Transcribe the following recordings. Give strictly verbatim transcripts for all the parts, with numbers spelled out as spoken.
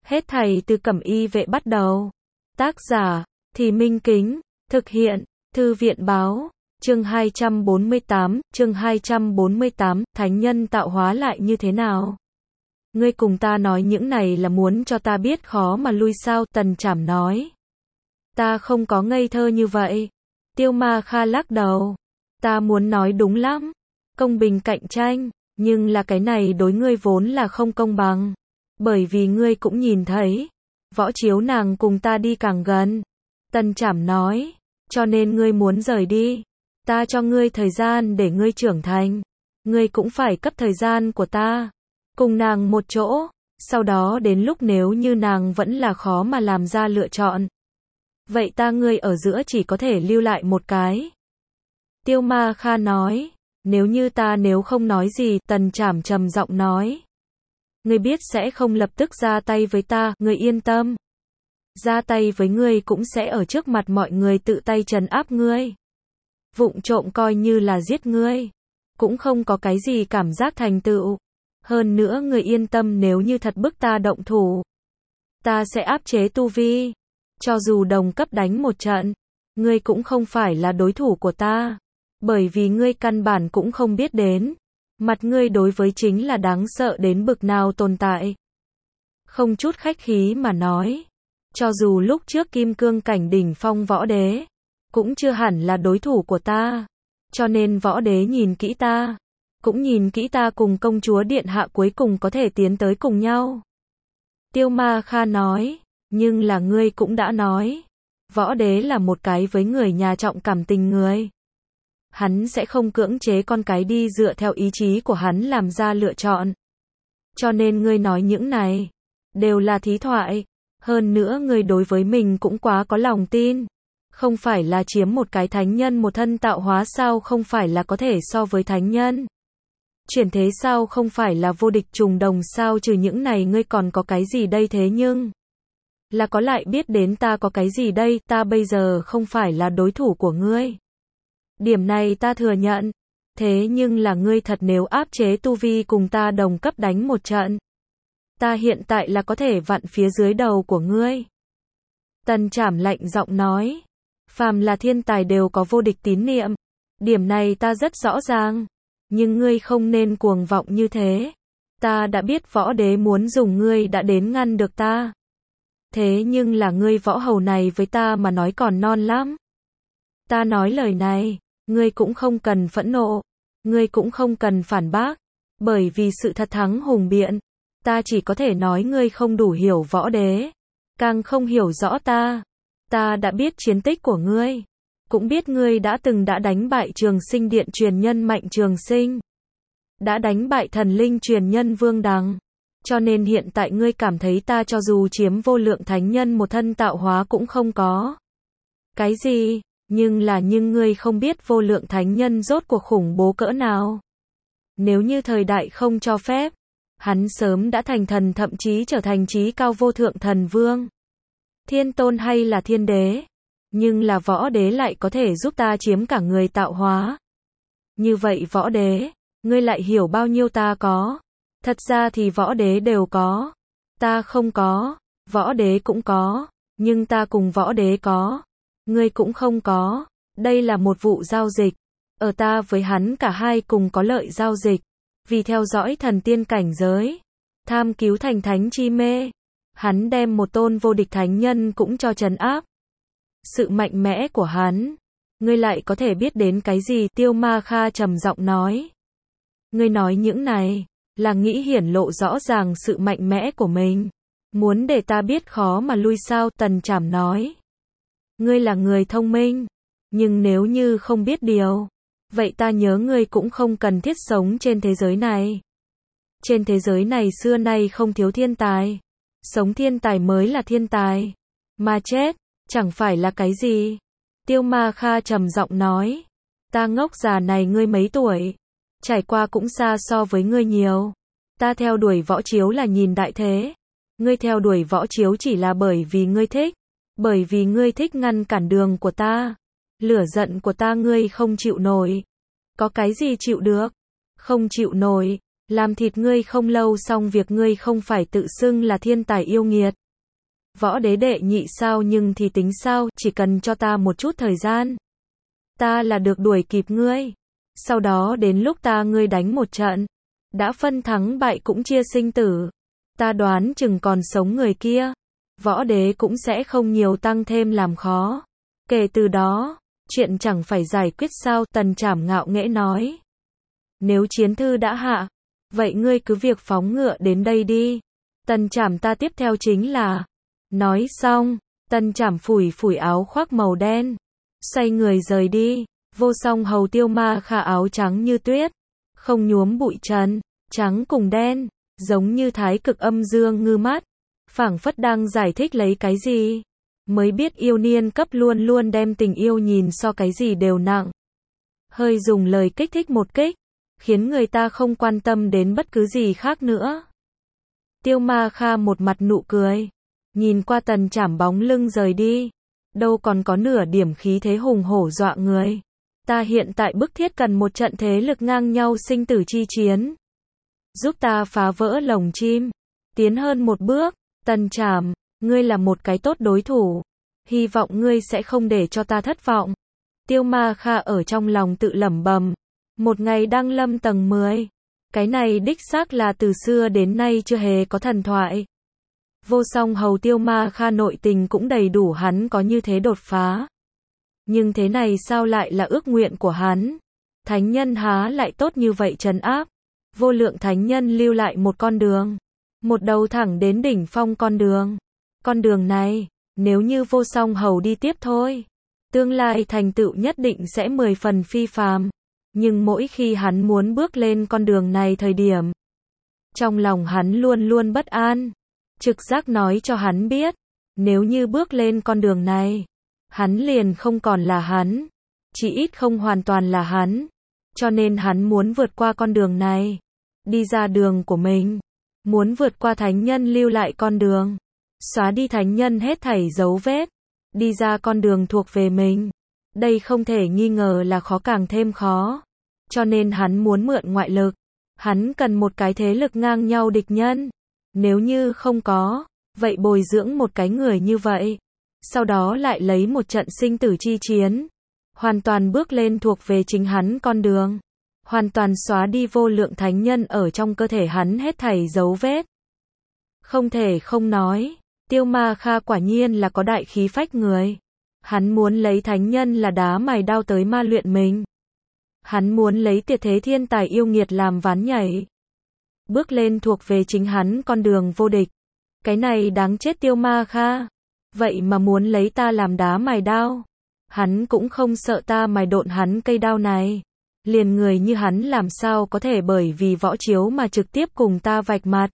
Hết thảy từ Cẩm Y Vệ bắt đầu. Tác giả, Thì Minh Kính, thực hiện, Thư viện Báo, chương hai trăm bốn mươi tám, chương hai trăm bốn mươi tám, thánh nhân tạo hóa lại như thế nào? Ngươi cùng ta nói những này là muốn cho ta biết khó mà lui sao? Tần Trảm nói. Ta không có ngây thơ như vậy. Tiêu Ma Kha lắc đầu. Ta muốn nói đúng lắm. Công bình cạnh tranh, nhưng là cái này đối ngươi vốn là không công bằng. Bởi vì ngươi cũng nhìn thấy, Võ Chiếu nàng cùng ta đi càng gần. Tần Trảm nói, cho nên ngươi muốn rời đi. Ta cho ngươi thời gian để ngươi trưởng thành. Ngươi cũng phải cấp thời gian của ta. Cùng nàng một chỗ, sau đó đến lúc nếu như nàng vẫn là khó mà làm ra lựa chọn. Vậy ta ngươi ở giữa chỉ có thể lưu lại một cái. Tiêu Ma Kha nói, nếu như ta nếu không nói gì, Tần Trảm trầm giọng nói. Ngươi biết sẽ không lập tức ra tay với ta, ngươi yên tâm. Ra tay với ngươi cũng sẽ ở trước mặt mọi người tự tay trấn áp ngươi. Vụng trộm coi như là giết ngươi. Cũng không có cái gì cảm giác thành tựu. Hơn nữa ngươi yên tâm nếu như thật bức ta động thủ. Ta sẽ áp chế tu vi. Cho dù đồng cấp đánh một trận, ngươi cũng không phải là đối thủ của ta. Bởi vì ngươi căn bản cũng không biết đến. Mặt ngươi đối với chính là đáng sợ đến bực nào tồn tại. Không chút khách khí mà nói. Cho dù lúc trước kim cương cảnh đỉnh phong võ đế, cũng chưa hẳn là đối thủ của ta. Cho nên võ đế nhìn kỹ ta. Cũng nhìn kỹ ta cùng công chúa điện hạ cuối cùng có thể tiến tới cùng nhau. Tiêu Ma Kha nói. Nhưng là ngươi cũng đã nói. Võ đế là một cái với người nhà trọng cảm tình người. Hắn sẽ không cưỡng chế con cái đi dựa theo ý chí của hắn làm ra lựa chọn. Cho nên ngươi nói những này đều là thí thoại. Hơn nữa ngươi đối với mình cũng quá có lòng tin. Không phải là chiếm một cái thánh nhân một thân tạo hóa sao? Không phải là có thể so với thánh nhân. Chuyển thế sao? Không phải là vô địch trùng đồng sao? Trừ những này ngươi còn có cái gì đây? Thế nhưng là có lại biết đến ta có cái gì đây? Ta bây giờ không phải là đối thủ của ngươi. Điểm này ta thừa nhận. Thế nhưng là ngươi thật nếu áp chế tu vi cùng ta đồng cấp đánh một trận. Ta hiện tại là có thể vặn phía dưới đầu của ngươi. Tần Trảm lạnh giọng nói. Phàm là thiên tài đều có vô địch tín niệm. Điểm này ta rất rõ ràng. Nhưng ngươi không nên cuồng vọng như thế. Ta đã biết võ đế muốn dùng ngươi đã đến ngăn được ta. Thế nhưng là ngươi võ hầu này với ta mà nói còn non lắm. Ta nói lời này, ngươi cũng không cần phẫn nộ. Ngươi cũng không cần phản bác. Bởi vì sự thật thắng hùng biện. Ta chỉ có thể nói ngươi không đủ hiểu võ đế. Càng không hiểu rõ ta. Ta đã biết chiến tích của ngươi. Cũng biết ngươi đã từng đã đánh bại Trường Sinh Điện truyền nhân Mạnh Trường Sinh. Đã đánh bại thần linh truyền nhân Vương Đằng. Cho nên hiện tại ngươi cảm thấy ta cho dù chiếm vô lượng thánh nhân một thân tạo hóa cũng không có. Cái gì? Nhưng là nhưng ngươi không biết vô lượng thánh nhân rốt cuộc khủng bố cỡ nào. Nếu như thời đại không cho phép, hắn sớm đã thành thần thậm chí trở thành chí cao vô thượng thần vương. Thiên tôn hay là thiên đế. Nhưng là võ đế lại có thể giúp ta chiếm cả người tạo hóa. Như vậy võ đế, ngươi lại hiểu bao nhiêu ta có. Thật ra thì võ đế đều có. Ta không có. Võ đế cũng có. Nhưng ta cùng võ đế có. Ngươi cũng không có. Đây là một vụ giao dịch. Ở ta với hắn cả hai cùng có lợi giao dịch. Vì theo dõi thần tiên cảnh giới. Tham cứu thành thánh chi mê. Hắn đem một tôn vô địch thánh nhân cũng cho trấn áp. Sự mạnh mẽ của hắn. Ngươi lại có thể biết đến cái gì? Tiêu Ma Kha trầm giọng nói. Ngươi nói những này là nghĩ hiển lộ rõ ràng sự mạnh mẽ của mình. Muốn để ta biết khó mà lui sao? Tần Trảm nói. Ngươi là người thông minh. Nhưng nếu như không biết điều. Vậy ta nhớ ngươi cũng không cần thiết sống trên thế giới này. Trên thế giới này xưa nay không thiếu thiên tài. Sống thiên tài mới là thiên tài. Mà chết, chẳng phải là cái gì. Tiêu Ma Kha trầm giọng nói. Ta ngốc già này ngươi mấy tuổi. Trải qua cũng xa so với ngươi nhiều. Ta theo đuổi Võ Chiếu là nhìn đại thế. Ngươi theo đuổi Võ Chiếu chỉ là bởi vì ngươi thích. Bởi vì ngươi thích ngăn cản đường của ta. Lửa giận của ta ngươi không chịu nổi. Có cái gì chịu được? Không chịu nổi. Làm thịt ngươi không lâu xong việc ngươi không phải tự xưng là thiên tài yêu nghiệt. Võ đế đệ nhị sao nhưng thì tính sao, chỉ cần cho ta một chút thời gian. Ta là được đuổi kịp ngươi. Sau đó đến lúc ta ngươi đánh một trận. Đã phân thắng bại cũng chia sinh tử. Ta đoán chừng còn sống người kia. Võ đế cũng sẽ không nhiều tăng thêm làm khó. Kể từ đó, chuyện chẳng phải giải quyết sao, Tần Trảm ngạo nghễ nói. Nếu chiến thư đã hạ, vậy ngươi cứ việc phóng ngựa đến đây đi. Tần Trảm ta tiếp theo chính là. Nói xong, Tần Trảm phủi phủi áo khoác màu đen. Xoay người rời đi, Vô Song Hầu Tiêu Ma Kha áo trắng như tuyết. Không nhuốm bụi trần, trắng cùng đen, giống như thái cực âm dương ngư mắt. Phảng phất đang giải thích lấy cái gì. Mới biết yêu niên cấp luôn luôn đem tình yêu nhìn so cái gì đều nặng. Hơi dùng lời kích thích một kích, khiến người ta không quan tâm đến bất cứ gì khác nữa. Tiêu Ma Kha một mặt nụ cười, nhìn qua Tần Trảm bóng lưng rời đi, đâu còn có nửa điểm khí thế hùng hổ dọa người. Ta hiện tại bức thiết cần một trận thế lực ngang nhau sinh tử chi chiến. Giúp ta phá vỡ lồng chim, tiến hơn một bước. Tần Trảm, ngươi là một cái tốt đối thủ, hy vọng ngươi sẽ không để cho ta thất vọng. Tiêu Ma Kha ở trong lòng tự lẩm bẩm, một ngày đăng lâm tầng mười, cái này đích xác là từ xưa đến nay chưa hề có thần thoại. Vô Song Hầu Tiêu Ma Kha nội tình cũng đầy đủ hắn có như thế đột phá. Nhưng thế này sao lại là ước nguyện của hắn? Thánh nhân há lại tốt như vậy trấn áp? Vô lượng thánh nhân lưu lại một con đường, một đầu thẳng đến đỉnh phong con đường. Con đường này, nếu như Vô Song Hầu đi tiếp thôi, tương lai thành tựu nhất định sẽ mười phần phi phàm. Nhưng mỗi khi hắn muốn bước lên con đường này thời điểm, trong lòng hắn luôn luôn bất an. Trực giác nói cho hắn biết, nếu như bước lên con đường này, hắn liền không còn là hắn, chỉ ít không hoàn toàn là hắn. Cho nên hắn muốn vượt qua con đường này, đi ra đường của mình, muốn vượt qua thánh nhân lưu lại con đường, xóa đi thánh nhân hết thảy dấu vết, đi ra con đường thuộc về mình. Đây không thể nghi ngờ là khó càng thêm khó. Cho nên hắn muốn mượn ngoại lực, hắn cần một cái thế lực ngang nhau địch nhân. Nếu như không có, vậy bồi dưỡng một cái người như vậy, sau đó lại lấy một trận sinh tử chi chiến, hoàn toàn bước lên thuộc về chính hắn con đường, hoàn toàn xóa đi vô lượng thánh nhân ở trong cơ thể hắn hết thảy dấu vết. Không thể không nói, Tiêu Ma Kha quả nhiên là có đại khí phách người. Hắn muốn lấy thánh nhân là đá mài đao tới ma luyện mình. Hắn muốn lấy tuyệt thế thiên tài yêu nghiệt làm ván nhảy, bước lên thuộc về chính hắn con đường vô địch. Cái này đáng chết Tiêu Ma Kha. Vậy mà muốn lấy ta làm đá mài đao. Hắn cũng không sợ ta mài độn hắn cây đao này. Liền người như hắn làm sao có thể bởi vì võ chiếu mà trực tiếp cùng ta vạch mặt.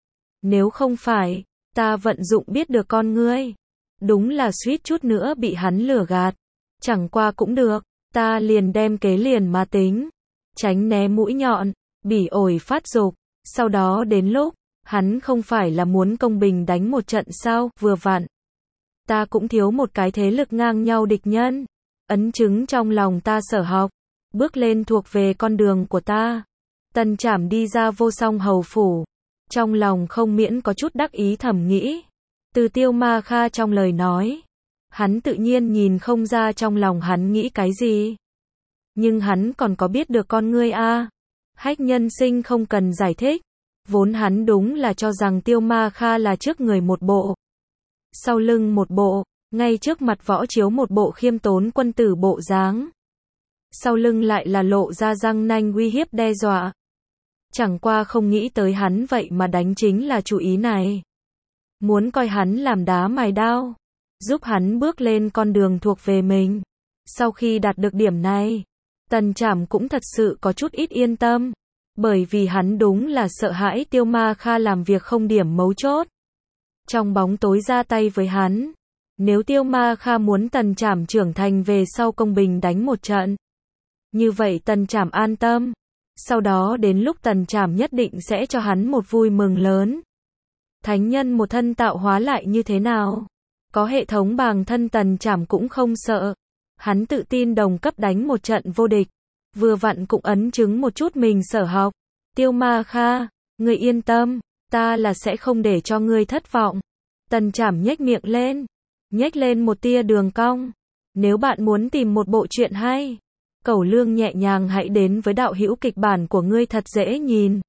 Nếu không phải, ta vận dụng biết được con ngươi. Đúng là suýt chút nữa bị hắn lừa gạt. Chẳng qua cũng được, ta liền đem kế liền mà tính. Tránh né mũi nhọn, bỉ ổi phát dục. Sau đó đến lúc, hắn không phải là muốn công bình đánh một trận sao, vừa vặn. Ta cũng thiếu một cái thế lực ngang nhau địch nhân. Ấn chứng trong lòng ta sở học, bước lên thuộc về con đường của ta. Tần Trảm đi ra Vô Song Hầu phủ, trong lòng không miễn có chút đắc ý thầm nghĩ. Từ Tiêu Ma Kha trong lời nói, hắn tự nhiên nhìn không ra trong lòng hắn nghĩ cái gì. Nhưng hắn còn có biết được con ngươi a. À. Hách nhân sinh không cần giải thích. Vốn hắn đúng là cho rằng Tiêu Ma Kha là trước người một bộ, sau lưng một bộ, ngay trước mặt võ chiếu một bộ khiêm tốn quân tử bộ dáng. Sau lưng lại là lộ ra răng nanh uy hiếp đe dọa. Chẳng qua không nghĩ tới hắn vậy mà đánh chính là chủ ý này. Muốn coi hắn làm đá mài đao, giúp hắn bước lên con đường thuộc về mình. Sau khi đạt được điểm này, Tần Trảm cũng thật sự có chút ít yên tâm. Bởi vì hắn đúng là sợ hãi Tiêu Ma Kha làm việc không điểm mấu chốt. Trong bóng tối ra tay với hắn. Nếu Tiêu Ma Kha muốn Tần Trảm trưởng thành về sau công bình đánh một trận, như vậy Tần Trảm an tâm. Sau đó đến lúc Tần Trảm nhất định sẽ cho hắn một vui mừng lớn. Thánh nhân một thân tạo hóa lại như thế nào? Có hệ thống bàng thân Tần Trảm cũng không sợ. Hắn tự tin đồng cấp đánh một trận vô địch. Vừa vặn cũng ấn chứng một chút mình sở học. Tiêu Ma Kha, ngươi yên tâm, ta là sẽ không để cho ngươi thất vọng. Tần Trảm nhếch miệng lên, nhếch lên một tia đường cong. Nếu bạn muốn tìm một bộ truyện hay, Cẩu Lương nhẹ nhàng hãy đến với đạo hữu kịch bản của ngươi thật dễ nhìn.